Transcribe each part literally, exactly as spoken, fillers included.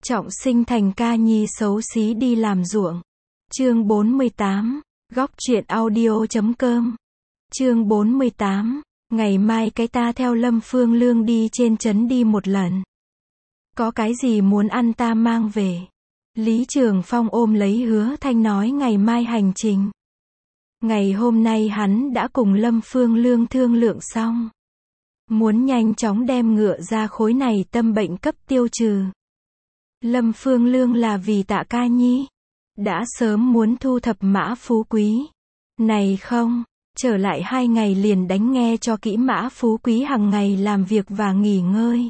Trọng sinh thành ca nhi xấu xí đi làm ruộng. Chương bốn mươi tám, góc truyện audio chấm com. Chương bốn mươi tám, ngày mai cái ta theo Lâm Phương Lương đi trên trấn đi một lần. Có cái gì muốn ăn ta mang về. Lý Trường Phong ôm lấy Hứa Thanh nói ngày mai hành trình. Ngày hôm nay hắn đã cùng Lâm Phương Lương thương lượng xong. Muốn nhanh chóng đem ngựa ra khối này tâm bệnh cấp tiêu trừ. Lâm Phương Lương là vì Tạ Ca Nhi. Đã sớm muốn thu thập Mã Phú Quý. Này không, trở lại hai ngày liền đánh nghe cho kỹ Mã Phú Quý hàng ngày làm việc và nghỉ ngơi.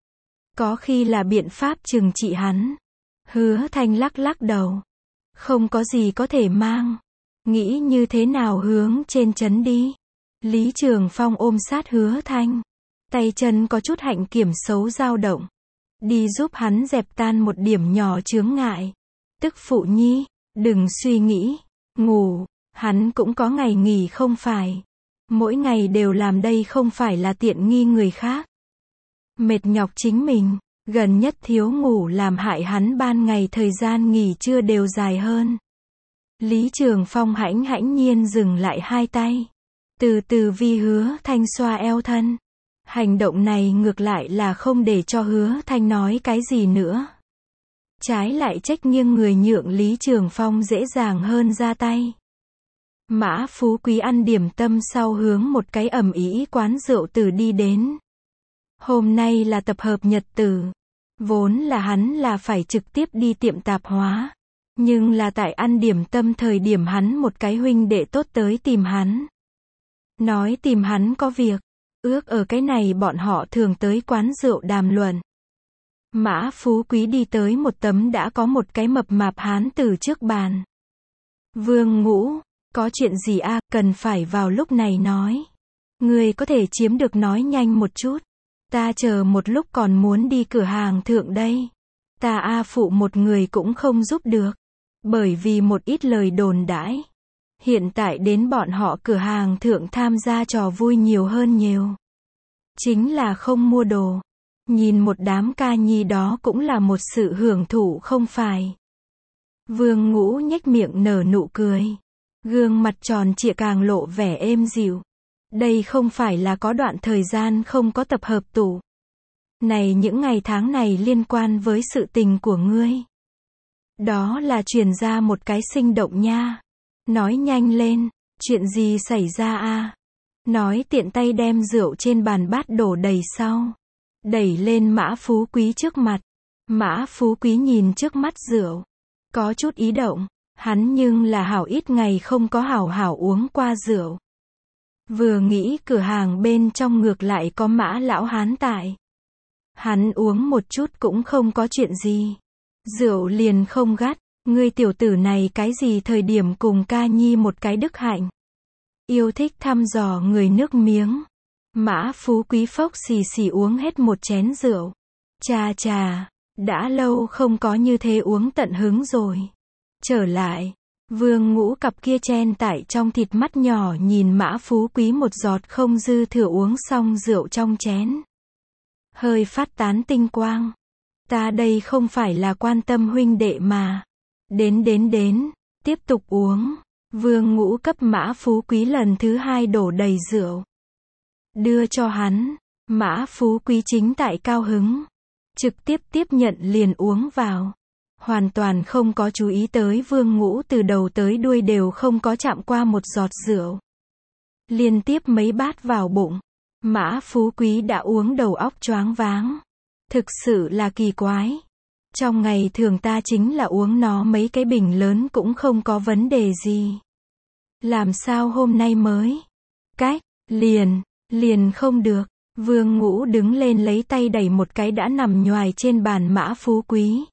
Có khi là biện pháp trừng trị hắn. Hứa Thanh lắc lắc đầu. Không có gì có thể mang. Nghĩ như thế nào hướng trên trấn đi. Lý Trường Phong ôm sát Hứa Thanh. Tay chân có chút hạnh kiểm xấu dao động. Đi giúp hắn dẹp tan một điểm nhỏ chướng ngại. Tức phụ nhi, đừng suy nghĩ. Ngủ, hắn cũng có ngày nghỉ không phải. Mỗi ngày đều làm đây không phải là tiện nghi người khác. Mệt nhọc chính mình, gần nhất thiếu ngủ làm hại hắn ban ngày thời gian nghỉ trưa đều dài hơn. Lý Trường Phong hãnh hãnh nhiên dừng lại hai tay. Từ từ vi Hứa Thanh xoa eo thân. Hành động này ngược lại là không để cho Hứa Thanh nói cái gì nữa. Trái lại trách nghiêng người nhượng Lý Trường Phong dễ dàng hơn ra tay. Mã Phú Quý ăn điểm tâm sau hướng một cái ầm ĩ quán rượu tử đi đến. Hôm nay là tập hợp nhật tử. Vốn là hắn là phải trực tiếp đi tiệm tạp hóa. Nhưng là tại ăn điểm tâm thời điểm hắn một cái huynh đệ tốt tới tìm hắn. Nói tìm hắn có việc. Ước ở cái này bọn họ thường tới quán rượu đàm luận. Mã Phú Quý đi tới một tấm đã có một cái mập mạp hán tử trước bàn. Vương Ngũ, có chuyện gì a, à, cần phải vào lúc này nói. Người có thể chiếm được nói nhanh một chút. Ta chờ một lúc còn muốn đi cửa hàng thượng đây. Ta a phụ một người cũng không giúp được. Bởi vì một ít lời đồn đãi. Hiện tại đến bọn họ cửa hàng thượng tham gia trò vui nhiều hơn nhiều. Chính là không mua đồ. Nhìn một đám ca nhi đó cũng là một sự hưởng thụ không phải. Vương Ngũ nhếch miệng nở nụ cười. Gương mặt tròn trịa càng lộ vẻ êm dịu. Đây không phải là có đoạn thời gian không có tập hợp tụ. Này những ngày tháng này liên quan với sự tình của ngươi. Đó là truyền ra một cái sinh động nha. Nói nhanh lên, chuyện gì xảy ra a? Nói tiện tay đem rượu trên bàn bát đổ đầy sau. Đẩy lên Mã Phú Quý trước mặt. Mã Phú Quý nhìn trước mắt rượu. Có chút ý động. Hắn nhưng là hảo ít ngày không có hảo hảo uống qua rượu. Vừa nghĩ cửa hàng bên trong ngược lại có Mã lão hán tại. Hắn uống một chút cũng không có chuyện gì. Rượu liền không gắt. Ngươi tiểu tử này cái gì thời điểm cùng ca nhi một cái đức hạnh. Yêu thích thăm dò người nước miếng. Mã Phú Quý phốc xì xì uống hết một chén rượu. Chà chà, đã lâu không có như thế uống tận hứng rồi. Trở lại, Vương Ngũ cặp kia chen tại trong thịt mắt nhỏ nhìn Mã Phú Quý một giọt không dư thừa uống xong rượu trong chén. Hơi phát tán tinh quang. Ta đây không phải là quan tâm huynh đệ mà. Đến đến đến, tiếp tục uống. Vương Ngũ cấp Mã Phú Quý lần thứ hai đổ đầy rượu. Đưa cho hắn. Mã Phú Quý chính tại cao hứng. Trực tiếp tiếp nhận liền uống vào. Hoàn toàn không có chú ý tới Vương Ngũ từ đầu tới đuôi đều không có chạm qua một giọt rượu. Liên tiếp mấy bát vào bụng. Mã Phú Quý đã uống đầu óc choáng váng. Thực sự là kỳ quái. Trong ngày thường ta chính là uống nó mấy cái bình lớn cũng không có vấn đề gì. Làm sao hôm nay mới? Cách, liền, liền không được. Vương Ngũ đứng lên lấy tay đẩy một cái đã nằm nhoài trên bàn Mã Phú Quý.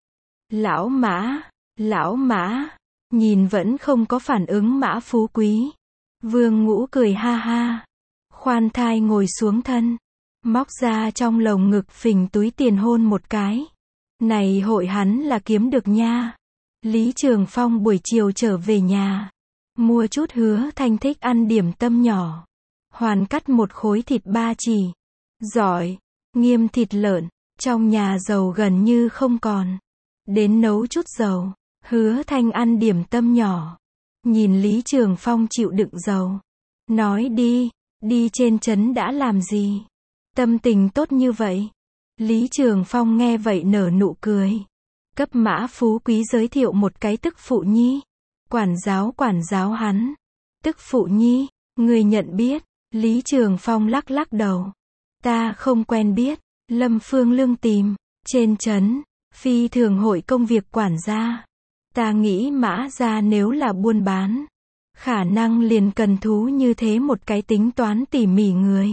Lão Mã, lão Mã, nhìn vẫn không có phản ứng Mã Phú Quý. Vương Ngũ cười ha ha. Khoan thai ngồi xuống thân. Móc ra trong lồng ngực phình túi tiền hôn một cái. Này hội hắn là kiếm được nha. Lý Trường Phong buổi chiều trở về nhà. Mua chút Hứa Thanh thích ăn điểm tâm nhỏ. Hoàn cắt một khối thịt ba chỉ. Giỏi. Nghiêm thịt lợn. Trong nhà dầu gần như không còn. Đến nấu chút dầu. Hứa Thanh ăn điểm tâm nhỏ. Nhìn Lý Trường Phong chịu đựng dầu. Nói đi, đi trên trấn đã làm gì? Tâm tình tốt như vậy. Lý Trường Phong nghe vậy nở nụ cười. Cấp Mã Phú Quý giới thiệu một cái tức phụ nhi. Quản giáo quản giáo hắn. Tức phụ nhi, người nhận biết. Lý Trường Phong lắc lắc đầu. Ta không quen biết. Lâm Phương Lương tìm. Trên trấn, phi thường hội công việc quản gia. Ta nghĩ Mã gia nếu là buôn bán, khả năng liền cần thú như thế một cái tính toán tỉ mỉ người.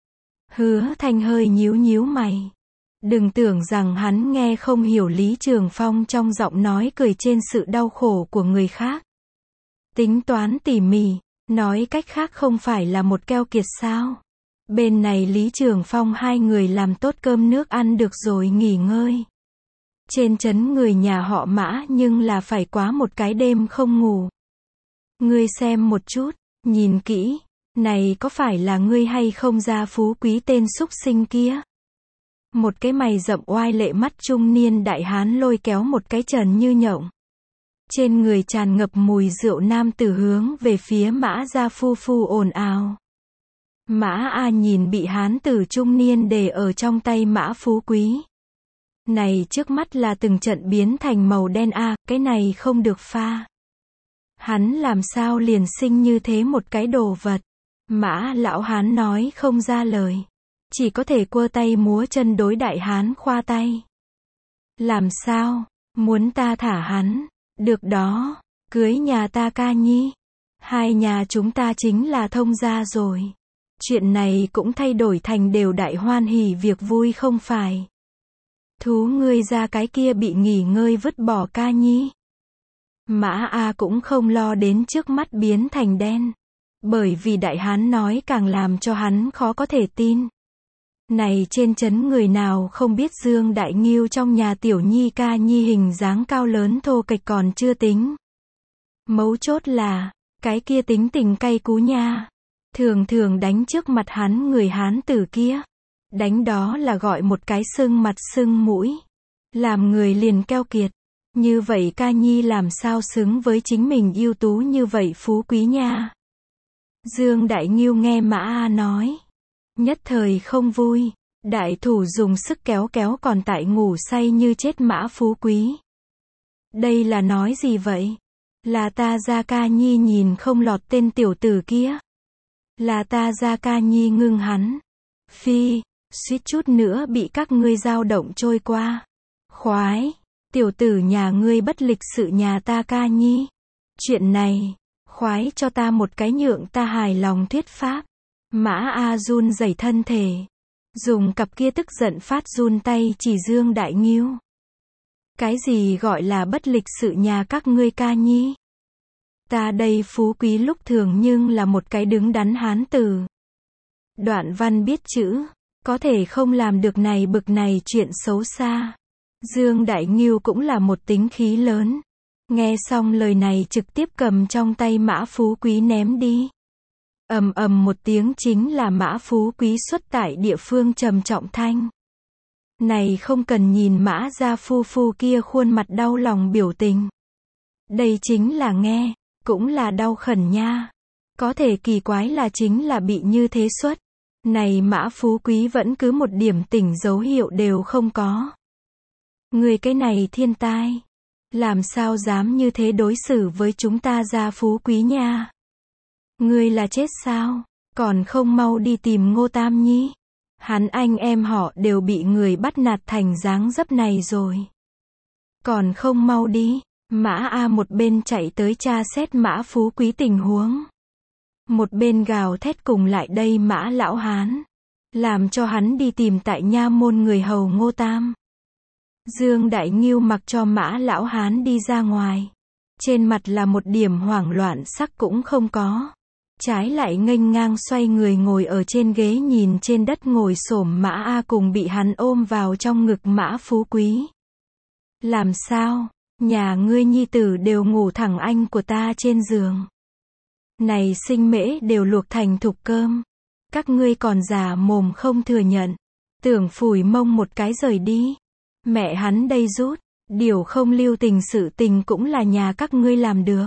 Hứa Thanh hơi nhíu nhíu mày. Đừng tưởng rằng hắn nghe không hiểu Lý Trường Phong trong giọng nói cười trên sự đau khổ của người khác. Tính toán tỉ mỉ, nói cách khác không phải là một keo kiệt sao? Bên này Lý Trường Phong hai người làm tốt cơm nước ăn được rồi nghỉ ngơi. Trên trấn người nhà họ Mã nhưng là phải quá một cái đêm không ngủ. Ngươi xem một chút, nhìn kỹ, này có phải là ngươi hay không Gia Phú Quý tên súc sinh kia? Một cái mày rậm oai lệ mắt trung niên đại hán lôi kéo một cái trần như nhộng. Trên người tràn ngập mùi rượu nam tử hướng về phía Mã Gia phu phu ồn ào. Mã A nhìn bị hán tử trung niên để ở trong tay Mã Phú Quý. Này trước mắt là từng trận biến thành màu đen a, cái này không được pha. Hắn làm sao liền sinh như thế một cái đồ vật. Mã lão hán nói không ra lời. Chỉ có thể quơ tay múa chân đối đại hán khoa tay. Làm sao? Muốn ta thả hắn? Được đó, cưới nhà ta ca nhi. Hai nhà chúng ta chính là thông gia rồi. Chuyện này cũng thay đổi thành đều đại hoan hỉ việc vui không phải. Thú ngươi ra cái kia bị nghỉ ngơi vứt bỏ ca nhi. Mã A cũng không lo đến trước mắt biến thành đen. Bởi vì đại hán nói càng làm cho hắn khó có thể tin. Này trên trấn người nào không biết Dương Đại Nghiêu trong nhà tiểu nhi ca nhi hình dáng cao lớn thô kệch còn chưa tính. Mấu chốt là, cái kia tính tình cay cú nha. Thường thường đánh trước mặt hắn người hán tử kia. Đánh đó là gọi một cái sưng mặt sưng mũi. Làm người liền keo kiệt. Như vậy ca nhi làm sao xứng với chính mình ưu tú như vậy phú quý nha. Dương Đại Nghiêu nghe Mã A nói. Nhất thời không vui. Đại thủ dùng sức kéo kéo còn tại ngủ say như chết Mã Phú Quý. Đây là nói gì vậy? Là ta ra ca nhi nhìn không lọt tên tiểu tử kia. Là ta ra ca nhi ngưng hắn. Phi, suýt chút nữa bị các ngươi dao động trôi qua. Khoái, tiểu tử nhà ngươi bất lịch sự nhà ta ca nhi. Chuyện này, khoái cho ta một cái nhượng ta hài lòng thuyết pháp. Mã A run rẩy thân thể. Dùng cặp kia tức giận phát run tay chỉ Dương Đại Nghiêu. Cái gì gọi là bất lịch sự nhà các ngươi ca nhi? Ta đây phú quý lúc thường nhưng là một cái đứng đắn hán tử. Đoạn văn biết chữ, có thể không làm được này bực này chuyện xấu xa. Dương Đại Nghiêu cũng là một tính khí lớn. Nghe xong lời này trực tiếp cầm trong tay Mã Phú Quý ném đi. Ầm ầm một tiếng chính là Mã Phú Quý xuất tại địa phương trầm trọng thanh. Này không cần nhìn Mã gia phu phu kia khuôn mặt đau lòng biểu tình. Đây chính là nghe, cũng là đau khẩn nha. Có thể kỳ quái là chính là bị như thế xuất. Này Mã Phú Quý vẫn cứ một điểm tỉnh dấu hiệu đều không có. Người cái này thiên tai. Làm sao dám như thế đối xử với chúng ta Gia Phú Quý nha. Ngươi là chết sao? Còn không mau đi tìm Ngô Tam Nhi. Hắn anh em họ đều bị người bắt nạt thành dáng dấp này rồi. Còn không mau đi. Mã A một bên chạy tới tra xét Mã Phú Quý tình huống. Một bên gào thét cùng lại đây Mã lão hán. Làm cho hắn đi tìm tại nha môn người hầu Ngô Tam. Dương Đại Nghiêu mặc cho Mã lão hán đi ra ngoài. Trên mặt là một điểm hoảng loạn sắc cũng không có. Trái lại nghênh ngang xoay người ngồi ở trên ghế nhìn trên đất ngồi xổm Mã A cùng bị hắn ôm vào trong ngực Mã Phú Quý. Làm sao? Nhà ngươi nhi tử đều ngủ thẳng anh của ta trên giường. Này sinh mễ đều luộc thành thục cơm. Các ngươi còn già mồm không thừa nhận. Tưởng phủi mông một cái rời đi. Mẹ hắn đây rút. Điều không lưu tình sự tình cũng là nhà các ngươi làm được.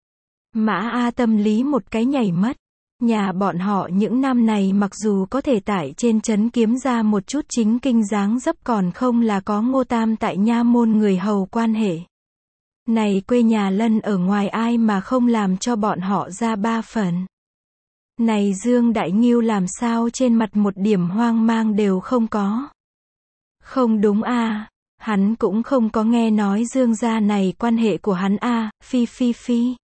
Mã A tâm lý một cái nhảy mất. Nhà bọn họ những năm này mặc dù có thể tại trên trấn kiếm ra một chút chính kinh dáng dấp còn không là có Ngô Tam tại nha môn người hầu quan hệ. Này quê nhà Lân ở ngoài ai mà không làm cho bọn họ ra ba phần. Này Dương Đại Ngưu làm sao trên mặt một điểm hoang mang đều không có. Không đúng a, hắn cũng không có nghe nói Dương gia này quan hệ của hắn a, phi phi phi.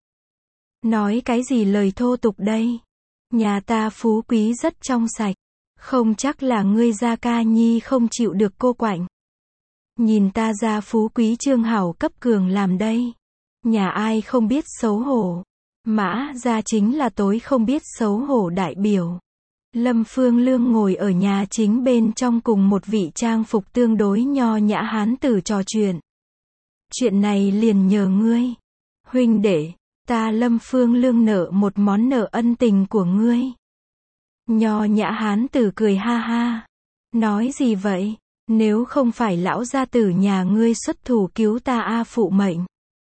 Nói cái gì lời thô tục đây? Nhà ta phú quý rất trong sạch. Không chắc là ngươi Gia Ca Nhi không chịu được cô quạnh. Nhìn ta gia phú quý trương hảo cấp cường làm đây. Nhà ai không biết xấu hổ. Mã gia chính là tối không biết xấu hổ đại biểu. Lâm Phương Lương ngồi ở nhà chính bên trong cùng một vị trang phục tương đối nho nhã hán tử trò chuyện. Chuyện này liền nhờ ngươi. Huynh đệ, ta Lâm Phương Lương nợ một món nợ ân tình của ngươi. Nho nhã hán tử cười ha ha. Nói gì vậy? Nếu không phải lão gia tử nhà ngươi xuất thủ cứu ta a phụ mệnh.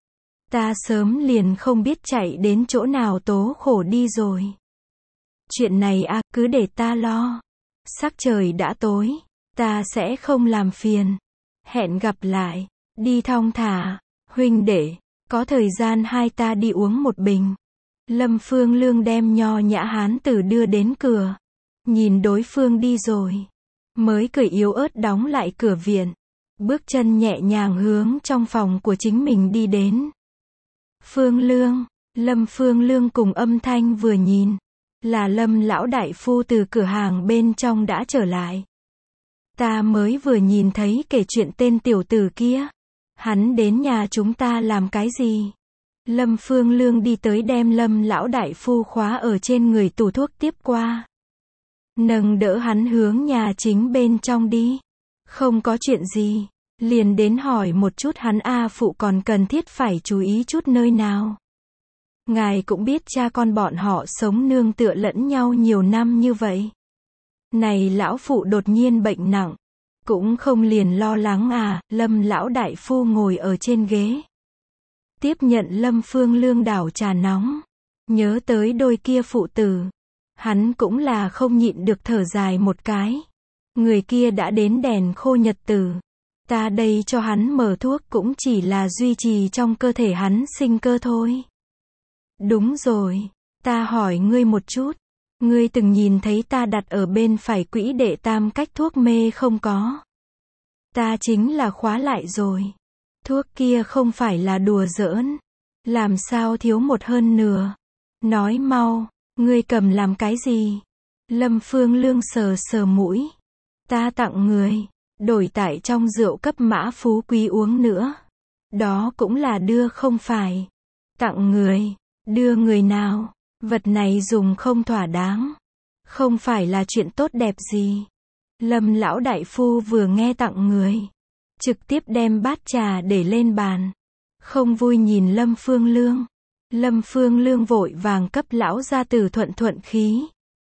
Ta sớm liền không biết chạy đến chỗ nào tố khổ đi rồi. Chuyện này a cứ để ta lo. Sắc trời đã tối. Ta sẽ không làm phiền. Hẹn gặp lại. Đi thong thả. Huynh đệ. Có thời gian hai ta đi uống một bình. Lâm Phương Lương đem nho nhã hán tử đưa đến cửa. Nhìn đối phương đi rồi. Mới cười yếu ớt đóng lại cửa viện. Bước chân nhẹ nhàng hướng trong phòng của chính mình đi đến. Phương Lương. Lâm Phương Lương cùng âm thanh vừa nhìn. Là Lâm lão đại phu từ cửa hàng bên trong đã trở lại. Ta mới vừa nhìn thấy kể chuyện tên tiểu tử kia. Hắn đến nhà chúng ta làm cái gì? Lâm Phương Lương đi tới đem Lâm lão đại phu khóa ở trên người tủ thuốc tiếp qua. Nâng đỡ hắn hướng nhà chính bên trong đi. Không có chuyện gì. Liền đến hỏi một chút hắn a phụ còn cần thiết phải chú ý chút nơi nào. Ngài cũng biết cha con bọn họ sống nương tựa lẫn nhau nhiều năm như vậy. Này lão phụ đột nhiên bệnh nặng. Cũng không liền lo lắng à, Lâm lão đại phu ngồi ở trên ghế. Tiếp nhận Lâm Phương Lương đảo trà nóng. Nhớ tới đôi kia phụ tử. Hắn cũng là không nhịn được thở dài một cái. Người kia đã đến đèn khô nhật tử. Ta đây cho hắn mở thuốc cũng chỉ là duy trì trong cơ thể hắn sinh cơ thôi. Đúng rồi. Ta hỏi ngươi một chút. Ngươi từng nhìn thấy ta đặt ở bên phải quỹ đệ tam cách thuốc mê không có? Ta chính là khóa lại rồi. Thuốc kia không phải là đùa giỡn. Làm sao thiếu một hơn nửa? Nói mau, ngươi cầm làm cái gì? Lâm Phương Lương sờ sờ mũi. Ta tặng người. Đổi tại trong rượu cấp mã phú quý uống nữa. Đó cũng là đưa không phải. Tặng người. Đưa người nào? Vật này dùng không thỏa đáng. Không phải là chuyện tốt đẹp gì. Lâm lão đại phu vừa nghe tặng người. Trực tiếp đem bát trà để lên bàn. Không vui nhìn Lâm Phương Lương. Lâm Phương Lương vội vàng cấp lão gia tử thuận thuận khí.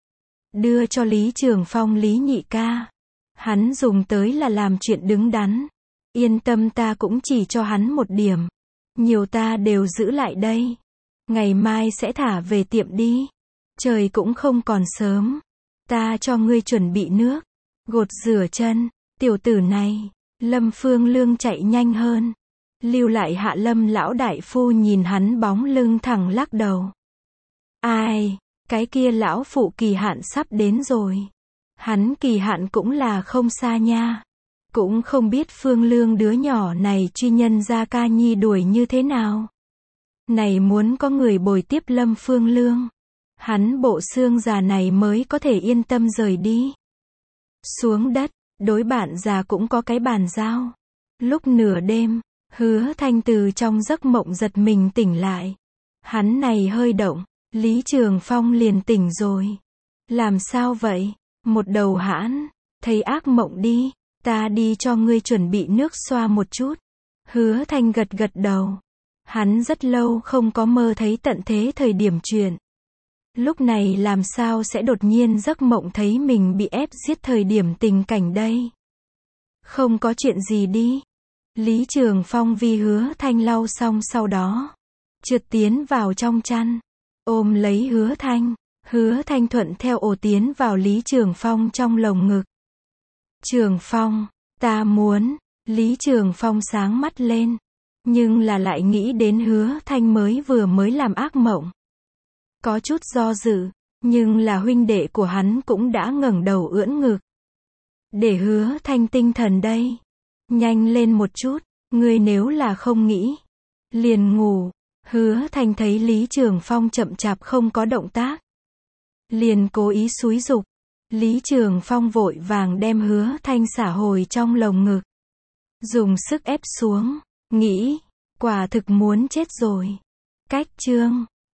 Đưa cho Lý Trường Phong Lý nhị ca. Hắn dùng tới là làm chuyện đứng đắn. Yên tâm ta cũng chỉ cho hắn một điểm. Nhiều ta đều giữ lại đây. Ngày mai sẽ thả về tiệm đi. Trời cũng không còn sớm. Ta cho ngươi chuẩn bị nước. Gột rửa chân. Tiểu tử này. Lâm Phương Lương chạy nhanh hơn. Lưu lại hạ Lâm lão đại phu nhìn hắn bóng lưng thẳng lắc đầu. Ai, cái kia lão phụ kỳ hạn sắp đến rồi. Hắn kỳ hạn cũng là không xa nha. Cũng không biết Phương Lương đứa nhỏ này truy nhân Gia Ca Nhi đuổi như thế nào. Này muốn có người bồi tiếp Lâm Phương Lương. Hắn bộ xương già này mới có thể yên tâm rời đi. Xuống đất, đối bạn già cũng có cái bàn giao. Lúc nửa đêm, Hứa Thanh từ trong giấc mộng giật mình tỉnh lại. Hắn này hơi động, Lý Trường Phong liền tỉnh rồi. Làm sao vậy? Một đầu hãn, thấy ác mộng đi, ta đi cho ngươi chuẩn bị nước xoa một chút. Hứa Thanh gật gật đầu. Hắn rất lâu không có mơ thấy tận thế thời điểm chuyện. Lúc này làm sao sẽ đột nhiên giấc mộng thấy mình bị ép giết thời điểm tình cảnh đây? Không có chuyện gì đi. Lý Trường Phong vì Hứa Thanh lau xong sau đó, trượt tiến vào trong chăn, ôm lấy Hứa Thanh. Hứa Thanh thuận theo ổ tiến vào Lý Trường Phong trong lồng ngực. Trường Phong, ta muốn. Lý Trường Phong sáng mắt lên, nhưng là lại nghĩ đến Hứa Thanh mới vừa mới làm ác mộng. Có chút do dự, nhưng là huynh đệ của hắn cũng đã ngẩng đầu ưỡn ngực. Để Hứa Thanh tinh thần đây. Nhanh lên một chút, ngươi nếu là không nghĩ, liền ngủ. Hứa Thanh thấy Lý Trường Phong chậm chạp không có động tác, liền cố ý xúi giục. Lý Trường Phong vội vàng đem Hứa Thanh xả hồi trong lồng ngực, dùng sức ép xuống, nghĩ, quả thực muốn chết rồi. Cách chương